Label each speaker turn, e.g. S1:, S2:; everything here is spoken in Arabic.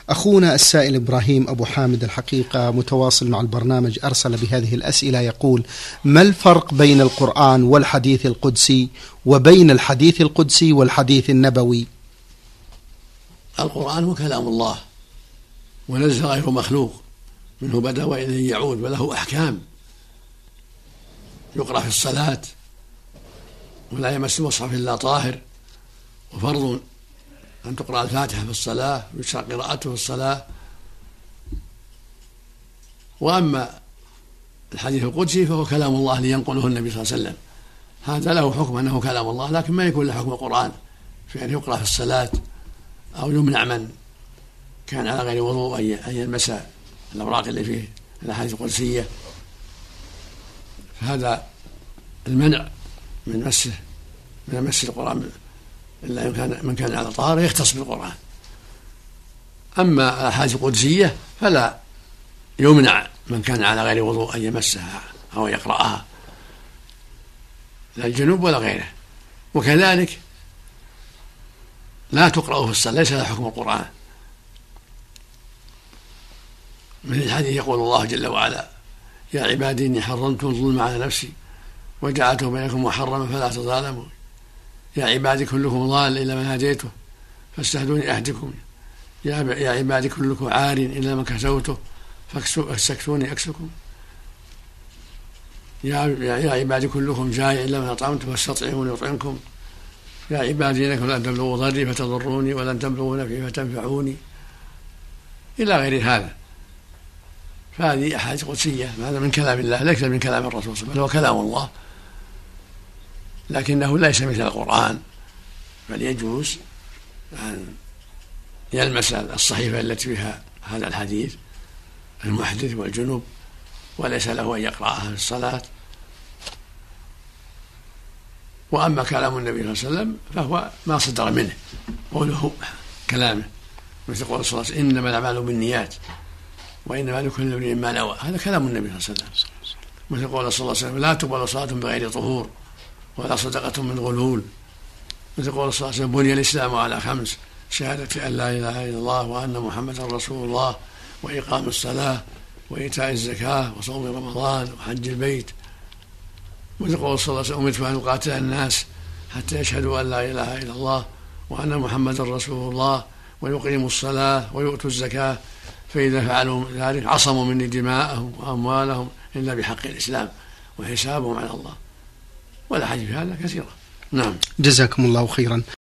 S1: أخونا السائل إبراهيم أبو حامد الحقيقة متواصل مع البرنامج، أرسل بهذه الأسئلة يقول: ما الفرق بين القرآن والحديث القدسي وبين الحديث القدسي والحديث النبوي؟
S2: القرآن هو كلام الله ونزل غير مخلوق، منه بدأ وإليه يعود، وله أحكام يقرأ في الصلاة ولا يمس المصحف إلا طاهر، وفرض أن تقرأ الفاتحة في الصلاة ويشرع قراءته في الصلاة. وأما الحديث القدسي فهو كلام الله لينقله النبي صلى الله عليه وسلم، هذا له حكم أنه كلام الله، لكن ما يكون له حكم القرآن في أن يقرأ في الصلاة، أو يمنع من كان على غير وضوء أن يلمس الأوراق اللي فيه الأحاديث القدسية. فهذا المنع من مس القرآن إلا من كان على طهارة يختص بالقرآن. أما الأحاديث القدسية فلا يمنع من كان على غير وضوء أن يمسها أو يقرأها، لا الجنوب ولا غيره. وكذلك لا تقرأ في الصلاة، ليس لها حكم القرآن. من الحديث يقول الله جل وعلا: يا عبادي إني حرمت الظلم على نفسي وجعلته بينكم محرما فلا تظالموا، يا عبادي كلكم ضال إلا من هديته فاستهدوني أهدكم، يا عبادي كلكم عار إلا من كسوته فاستكسوني أكسكم، يا عبادي كلكم جائع إلا من أطعمته فاستطعموني أطعمكم، يا عبادي إنكم لن تبلغوا ضري فتضروني ولن تبلغوا نفعي فتنفعوني، إلى غير هذا. فهذه أحاديث قدسية، هذا من كلام الله ليس من كلام الرسول صلى الله عليه وسلم، هو كلام الله لكنه ليس مثل القرآن، بل يجوز أن يلمس الصحيفة التي فيها هذا الحديث المحدث والجنوب، وليس له أن يقرأها في الصلاة. وأما كلام النبي صلى الله عليه وسلم فهو ما صدر منه، قوله كلامه، مثل قول صلى الله عليه وسلم: إنما الأعمال بالنيات وإنما لكل امرئ ما نوى، هذا كلام النبي صلى الله عليه وسلم. مثل قول صلى الله عليه وسلم: لا تقبل صلاة بغير طهور ولا صدقة من غلول. مثل قول صلى الله عليه وسلم: بني الإسلام على 5: شهادة أن لا إله إلا الله وأن محمدا رسول الله وإقام الصلاة وإيتاء الزكاة وصوم رمضان وحج البيت. مثل قول صلى الله عليه وسلم: أمرت أن أقاتل الناس حتى يشهدوا أن لا إله إلا الله وأن محمدا رسول الله ويقيموا الصلاة ويؤتوا الزكاة، فإذا فعلوا ذلك عصموا مني دماءهم وأموالهم إلا بحق الإسلام وحسابهم على الله. والأحاديث في هذا كثيرة. نعم.
S1: جزاكم الله خيرا.